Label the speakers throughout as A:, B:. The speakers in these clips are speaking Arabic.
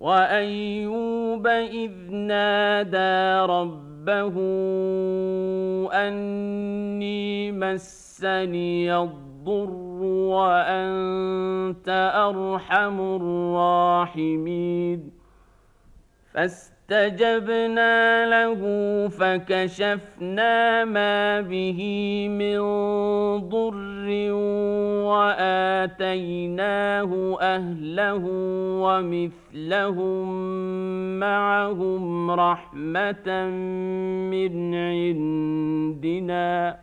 A: وأيوب إذ نادى ربه أني مسني الضر وأنت أرحم الراحمين فاستجبنا له فكشفنا ما به من ضر وآتيناه أهله ومثلهم معهم رحمة من عندنا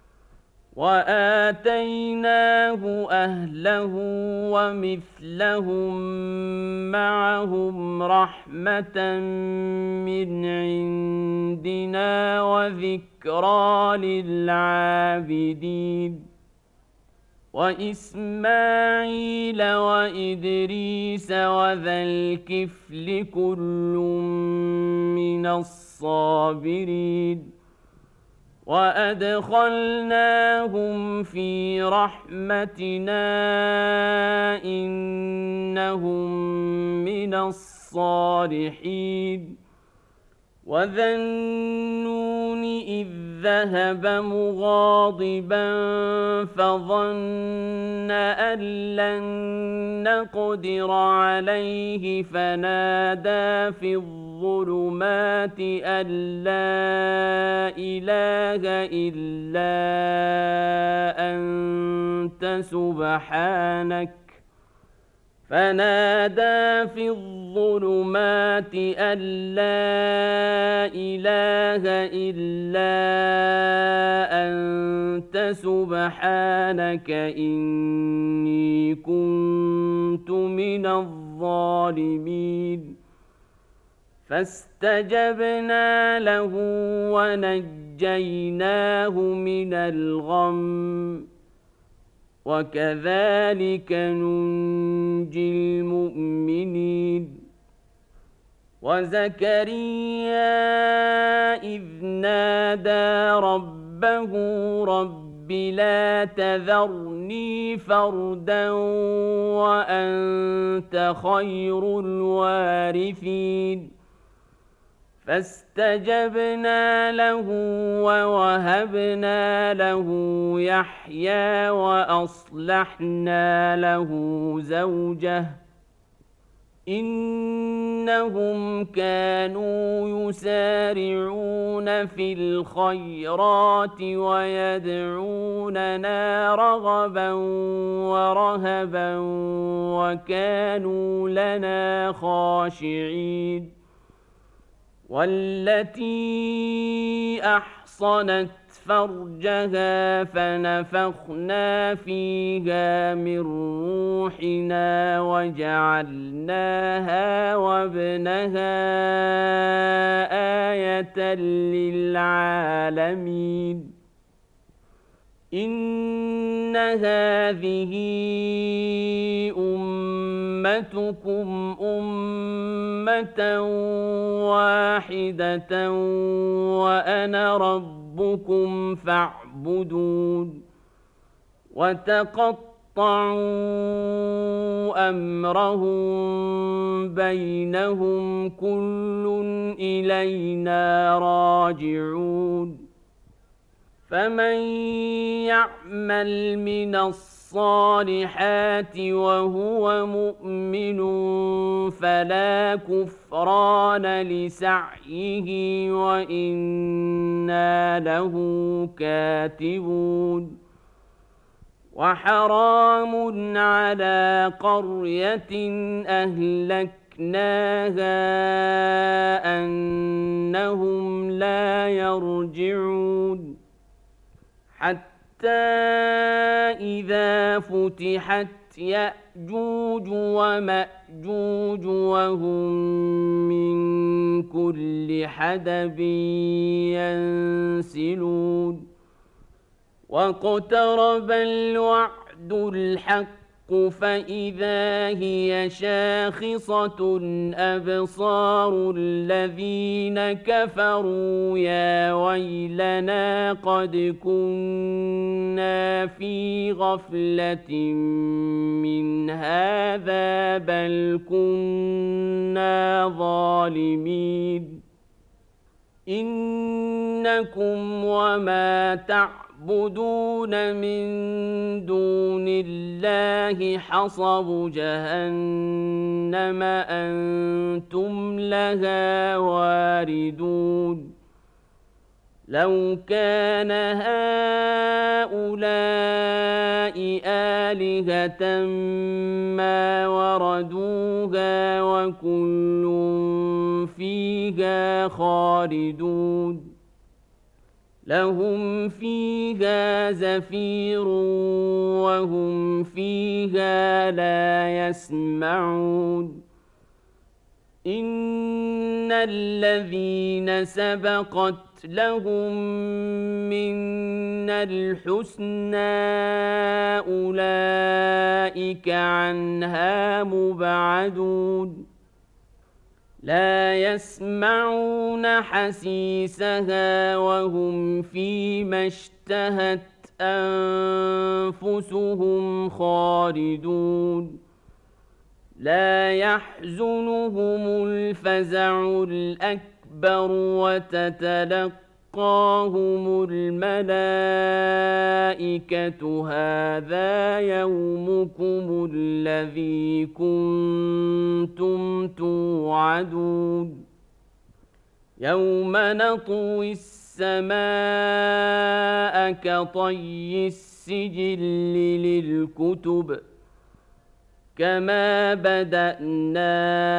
A: وآتيناه أهله ومثلهم معهم رحمة من عندنا وذكرى للعابدين وإسماعيل وإدريس وذا الكفل كل من الصابرين وأدخلناهم في رحمتنا إنهم من الصالحين وذا النون إذ ذهب مغاضبا فظن أن لن نقدر عليه فنادى في الظلمات أن لا إله إلا أنت سبحانك فنادى في الظلمات أن لا إله إلا أنت سبحانك إني كنت من الظالمين فاستجبنا له ونجيناه من الغم وكذلك ننجي المؤمنين وزكريا إذ نادى ربه رب لا تذرني فردا وأنت خير الوارثين فاستجبنا له ووهبنا له يحيى وأصلحنا له زوجه إنهم كانوا يسارعون في الخيرات ويدعوننا رغبا ورهبا وكانوا لنا خاشعين والتي أحصنت فرجها فنفخنا فيها من روحنا وجعلناها وابنها آية للعالمين إن هذه أمتكم أمة واحدة وأنا ربكم فاعبدون وتقطعوا أمرهم بينهم كل إلينا راجعون فمن يعمل من الصالحات وهو مؤمن فلا كفران لسعيه وإنا له كاتبون وحرام على قرية أهلكناها أنهم لا يرجعون حتى إذا فتحت يأجوج ومأجوج وهم من كل حدب ينسلون واقترب الوعد الحق فإذا هي شاخصة أبصار الذين كفروا يا ويلنا قد كنا في غفلة من هذا بل كنا كنا ظالمين إنكم وما تعبدون من دون الله حصب جهنم أنتم لها واردون لو كان هؤلاء آلهة ما وردوها وكل فيها خالدون لهم فيها زفير وهم فيها لا يسمعون إن الذين سبقت لهم منا الحسنى أولئك عنها مبعدون لا يسمعون حسيسها وهم فيما اشتهت أنفسهم خالدون لا يحزنهم الفزع الأكبر وتتلقاهم الملائكة هذا يومكم الذي كنتم توعدون يوم نطوي السماء كطي السجل للكتب كما بدأنا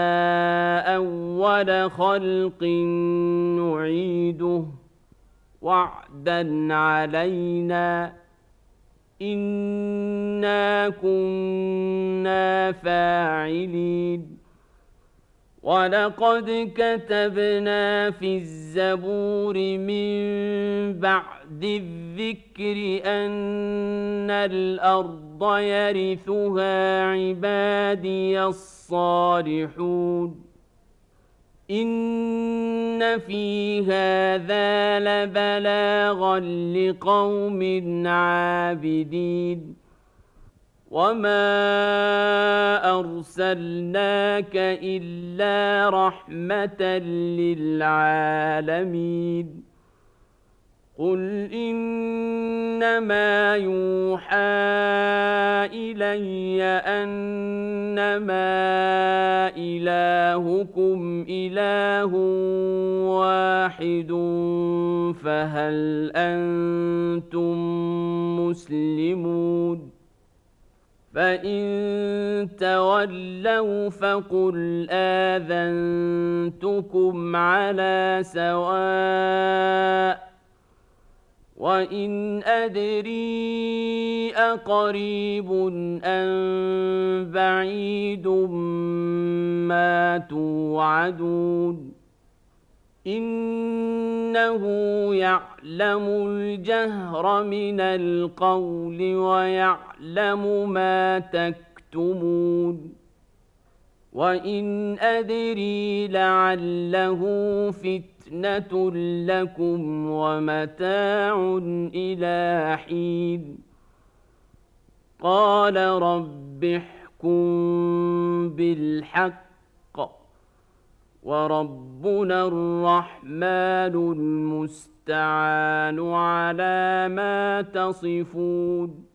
A: أول خلق نعيده وعدا علينا إنا كنا فاعلين ولقد كتبنا في الزبور من بعد الذكر أن الأرض يرثها عبادي الصالحون إن في هذا لبلاغا لقوم عابدين وما أرسلناك إلا رحمة للعالمين قل إنما يوحى إلي أنما إلهكم إله واحد فهل أنتم مسلمون فإن تولوا فقل آذنتكم على سواء وإن أدري أقريب أم بعيد ما توعدون إنه يعلم الجهر من القول ويعلم ما تكتمون وإن أدري لعله فتنة لكم ومتاع إلى حين قال رب احكم بالحق وربنا الرحمن المستعان على ما تصفون